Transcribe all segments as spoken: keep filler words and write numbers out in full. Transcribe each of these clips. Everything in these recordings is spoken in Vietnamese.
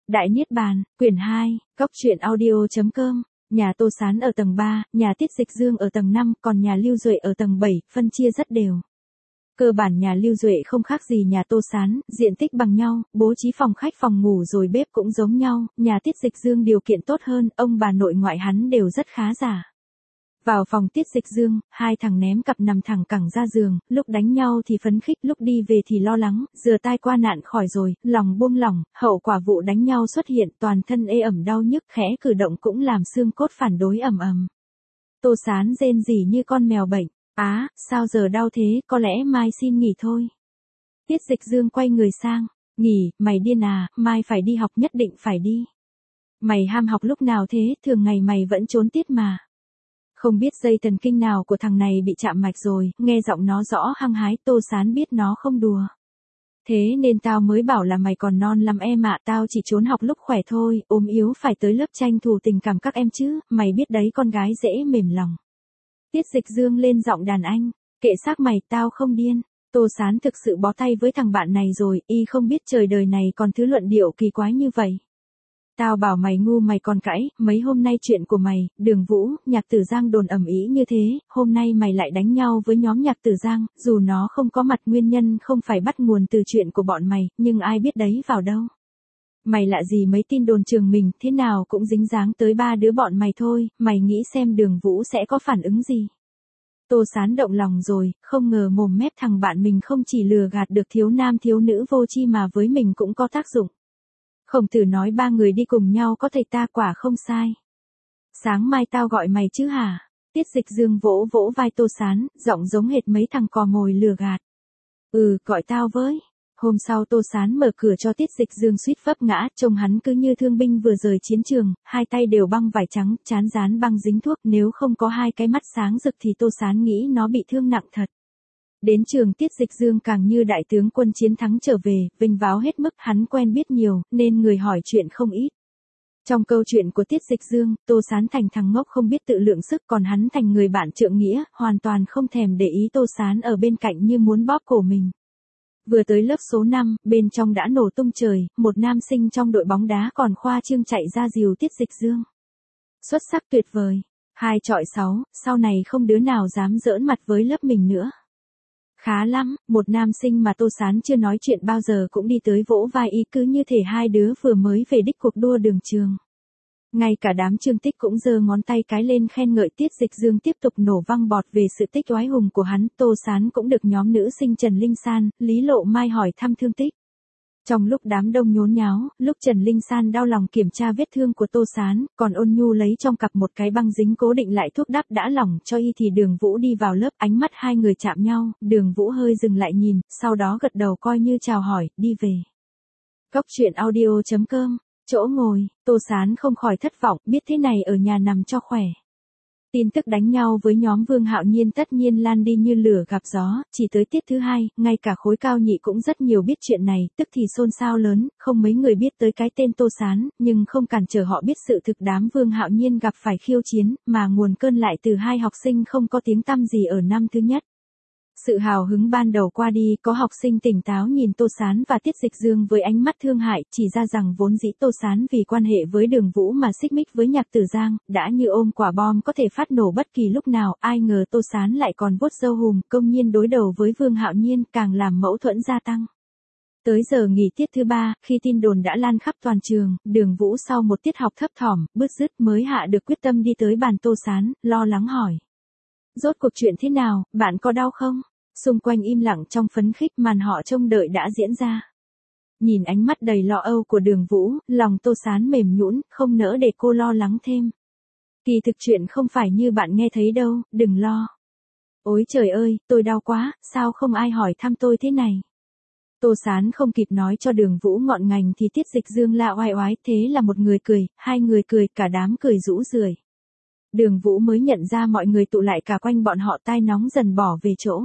Đại Niết Bàn, quyển hai, Cóc truyện audio chấm com. Nhà Tô Sán ở tầng ba, nhà Tiết Dịch Dương ở tầng năm, còn nhà Lưu Duệ ở tầng bảy, phân chia rất đều. Cơ bản nhà Lưu Duệ không khác gì nhà Tô Sán, diện tích bằng nhau, bố trí phòng khách phòng ngủ rồi bếp cũng giống nhau, nhà Tiết Dịch Dương điều kiện tốt hơn, ông bà nội ngoại hắn đều rất khá giả. Vào phòng Tiết Dịch Dương, hai thằng ném cặp nằm thẳng cẳng ra giường, lúc đánh nhau thì phấn khích, lúc đi về thì lo lắng, rửa tai qua nạn khỏi rồi, lòng buông lỏng, hậu quả vụ đánh nhau xuất hiện, toàn thân ê ẩm đau nhức, khẽ cử động cũng làm xương cốt phản đối ầm ầm. Tô Sán rên rỉ như con mèo bệnh, á, sao giờ đau thế, có lẽ mai xin nghỉ thôi. Tiết Dịch Dương quay người sang, nghỉ, mày điên à, mai phải đi học, nhất định phải đi. Mày ham học lúc nào thế, thường ngày mày vẫn trốn tiết mà. Không biết dây thần kinh nào của thằng này bị chạm mạch rồi, nghe giọng nó rõ hăng hái, Tô Sán biết nó không đùa. Thế nên tao mới bảo là mày còn non lắm em ạ, tao chỉ trốn học lúc khỏe thôi, ốm yếu phải tới lớp tranh thủ tình cảm các em chứ, mày biết đấy, con gái dễ mềm lòng. Tiết Dịch Dương lên giọng đàn anh, kệ xác mày, tao không điên. Tô Sán thực sự bó tay với thằng bạn này rồi, y không biết trời đời này còn thứ luận điệu kỳ quái như vậy. Tao bảo mày ngu mày còn cãi, mấy hôm nay chuyện của mày, Đường Vũ, Nhạc Tử Giang đồn ầm ĩ như thế, hôm nay mày lại đánh nhau với nhóm Nhạc Tử Giang, dù nó không có mặt nguyên nhân không phải bắt nguồn từ chuyện của bọn mày, nhưng ai biết đấy vào đâu. Mày lạ gì mấy tin đồn trường mình, thế nào cũng dính dáng tới ba đứa bọn mày thôi, mày nghĩ xem Đường Vũ sẽ có phản ứng gì. Tô Sán động lòng rồi, không ngờ mồm mép thằng bạn mình không chỉ lừa gạt được thiếu nam thiếu nữ vô tri mà với mình cũng có tác dụng. Khổng Tử nói ba người đi cùng nhau có thầy ta, quả không sai. Sáng mai tao gọi mày chứ hả? Tiết Dịch Dương vỗ vỗ vai Tô Sán, giọng giống hệt mấy thằng cò mồi lừa gạt. Ừ, gọi tao với. Hôm sau Tô Sán mở cửa cho Tiết Dịch Dương suýt vấp ngã, trông hắn cứ như thương binh vừa rời chiến trường, hai tay đều băng vải trắng, trán dán băng dính thuốc, nếu không có hai cái mắt sáng rực thì Tô Sán nghĩ nó bị thương nặng thật. Đến trường Tiết Dịch Dương càng như đại tướng quân chiến thắng trở về, vinh váo hết mức, hắn quen biết nhiều, nên người hỏi chuyện không ít. Trong câu chuyện của Tiết Dịch Dương, Tô Sán thành thằng ngốc không biết tự lượng sức, còn hắn thành người bạn trượng nghĩa, hoàn toàn không thèm để ý Tô Sán ở bên cạnh như muốn bóp cổ mình. Vừa tới lớp số năm, bên trong đã nổ tung trời, một nam sinh trong đội bóng đá còn khoa trương chạy ra dìu Tiết Dịch Dương. Xuất sắc tuyệt vời, hai chọi sáu, sau này không đứa nào dám giỡn mặt với lớp mình nữa. Khá lắm, một nam sinh mà Tô Sán chưa nói chuyện bao giờ cũng đi tới vỗ vai y, cứ như thể hai đứa vừa mới về đích cuộc đua đường trường. Ngay cả đám Trương Tích cũng giơ ngón tay cái lên khen ngợi Tiết Dịch Dương tiếp tục nổ văng bọt về sự tích oái hùng của hắn. Tô Sán cũng được nhóm nữ sinh Trần Linh San, Lý Lộ Mai hỏi thăm thương tích. Trong lúc đám đông nhốn nháo, lúc Trần Linh San đau lòng kiểm tra vết thương của Tô Sán, còn Ôn Nhu lấy trong cặp một cái băng dính cố định lại thuốc đắp đã lỏng cho y thì Đường Vũ đi vào lớp, ánh mắt hai người chạm nhau, Đường Vũ hơi dừng lại nhìn, sau đó gật đầu coi như chào hỏi, đi về. Cóc truyện audio chấm com, chỗ ngồi, Tô Sán không khỏi thất vọng, biết thế này ở nhà nằm cho khỏe. Tin tức đánh nhau với nhóm Vương Hạo Nhiên tất nhiên lan đi như lửa gặp gió, chỉ tới tiết thứ hai, ngay cả khối cao nhị cũng rất nhiều biết chuyện này, tức thì xôn xao lớn, không mấy người biết tới cái tên Tô Sán, nhưng không cản trở họ biết sự thực đám Vương Hạo Nhiên gặp phải khiêu chiến, mà nguồn cơn lại từ hai học sinh không có tiếng tăm gì ở năm thứ nhất. Sự hào hứng ban đầu qua đi, có học sinh tỉnh táo nhìn Tô Sán và Tiết Dịch Dương với ánh mắt thương hại, chỉ ra rằng vốn dĩ Tô Sán vì quan hệ với Đường Vũ mà xích mích với Nhạc Tử Giang, đã như ôm quả bom có thể phát nổ bất kỳ lúc nào, ai ngờ Tô Sán lại còn vuốt râu hùm, công nhiên đối đầu với Vương Hạo Nhiên, càng làm mâu thuẫn gia tăng. Tới giờ nghỉ tiết thứ ba, khi tin đồn đã lan khắp toàn trường, Đường Vũ sau một tiết học thấp thỏm, bứt rứt mới hạ được quyết tâm đi tới bàn Tô Sán, lo lắng hỏi. Rốt cuộc chuyện thế nào, bạn có đau không? Xung quanh im lặng trong phấn khích, màn họ trông đợi đã diễn ra. Nhìn ánh mắt đầy lo âu của Đường Vũ, lòng Tô Sán mềm nhũn, không nỡ để cô lo lắng thêm. Kỳ thực chuyện không phải như bạn nghe thấy đâu, đừng lo. Ôi trời ơi, tôi đau quá, sao không ai hỏi thăm tôi thế này? Tô Sán không kịp nói cho Đường Vũ ngọn ngành thì Tiết Dịch Dương la oai oái, thế là một người cười, hai người cười, cả đám cười rũ rượi. Đường Vũ mới nhận ra mọi người tụ lại cả quanh bọn họ, tai nóng dần bỏ về chỗ.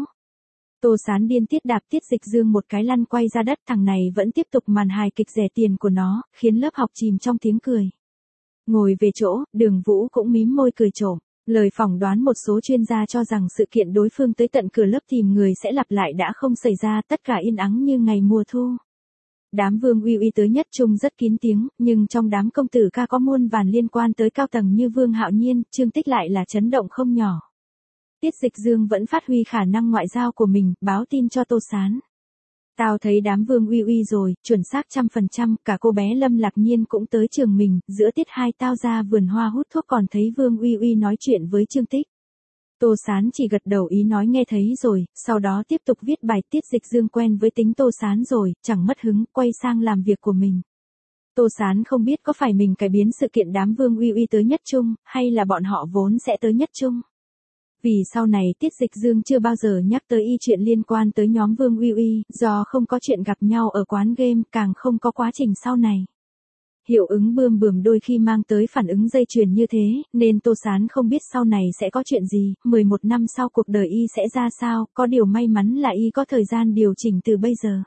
Tô Sán điên tiết đạp Tiết Dịch Dương một cái lăn quay ra đất, thằng này vẫn tiếp tục màn hài kịch rẻ tiền của nó, khiến lớp học chìm trong tiếng cười. Ngồi về chỗ, Đường Vũ cũng mím môi cười trộm, lời phỏng đoán một số chuyên gia cho rằng sự kiện đối phương tới tận cửa lớp tìm người sẽ lặp lại đã không xảy ra, tất cả yên ắng như ngày mùa thu. Đám Vương Uy Uy tới nhất trung rất kín tiếng, nhưng trong đám công tử ca có muôn vàn liên quan tới cao tầng như Vương Hạo Nhiên, Trương Tích lại là chấn động không nhỏ. Tiết Dịch Dương vẫn phát huy khả năng ngoại giao của mình, báo tin cho Tô Sán. Tao thấy đám Vương Uy Uy rồi, chuẩn xác trăm phần trăm, cả cô bé Lâm Lạc Nhiên cũng tới trường mình, giữa tiết hai tao ra vườn hoa hút thuốc còn thấy Vương Uy Uy nói chuyện với Trương Tích. Tô Sán chỉ gật đầu ý nói nghe thấy rồi, sau đó tiếp tục viết bài. Tiết Dịch Dương quen với tính Tô Sán rồi, chẳng mất hứng, quay sang làm việc của mình. Tô Sán không biết có phải mình cải biến sự kiện đám Vương Uy Uy tới nhất trung, hay là bọn họ vốn sẽ tới nhất trung. Vì sau này Tiết Dịch Dương chưa bao giờ nhắc tới y chuyện liên quan tới nhóm Vương Uy Uy, do không có chuyện gặp nhau ở quán game, càng không có quá trình sau này. Hiệu ứng bươm bướm đôi khi mang tới phản ứng dây chuyền như thế, nên Tô Sán không biết sau này sẽ có chuyện gì, mười một năm sau cuộc đời y sẽ ra sao, có điều may mắn là y có thời gian điều chỉnh từ bây giờ.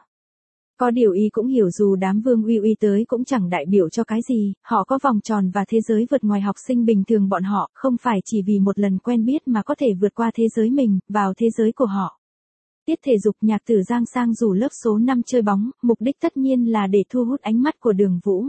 Có điều y cũng hiểu dù đám Vương Uy Uy tới cũng chẳng đại biểu cho cái gì, họ có vòng tròn và thế giới vượt ngoài học sinh bình thường bọn họ, không phải chỉ vì một lần quen biết mà có thể vượt qua thế giới mình, vào thế giới của họ. Tiết thể dục nhạc tử Giang sang rủ lớp số năm chơi bóng, mục đích tất nhiên là để thu hút ánh mắt của Đường Vũ.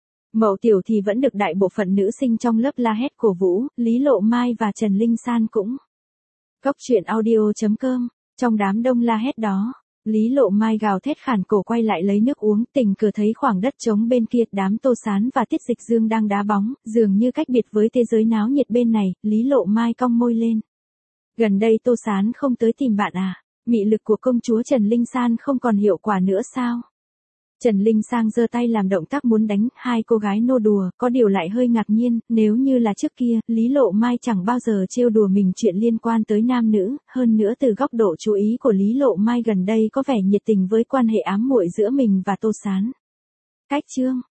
Mậu Tiểu thì vẫn được đại bộ phận nữ sinh trong lớp la hét cổ vũ, Lý Lộ Mai và Trần Linh San cũng. Cốc truyện audio chấm com, trong đám đông la hét đó, Lý Lộ Mai gào thét khản cổ quay lại lấy nước uống, tình cờ thấy khoảng đất trống bên kia, đám Tô Sán và Tiết Dịch Dương đang đá bóng, dường như cách biệt với thế giới náo nhiệt bên này, Lý Lộ Mai cong môi lên. Gần đây Tô Sán không tới tìm bạn à? Mị lực của công chúa Trần Linh San không còn hiệu quả nữa sao? Trần Linh Sang giơ tay làm động tác muốn đánh, hai cô gái nô đùa, có điều lại hơi ngạc nhiên, nếu như là trước kia, Lý Lộ Mai chẳng bao giờ trêu đùa mình chuyện liên quan tới nam nữ, hơn nữa từ góc độ chú ý của Lý Lộ Mai gần đây có vẻ nhiệt tình với quan hệ ám muội giữa mình và Tô Sán. Cách chương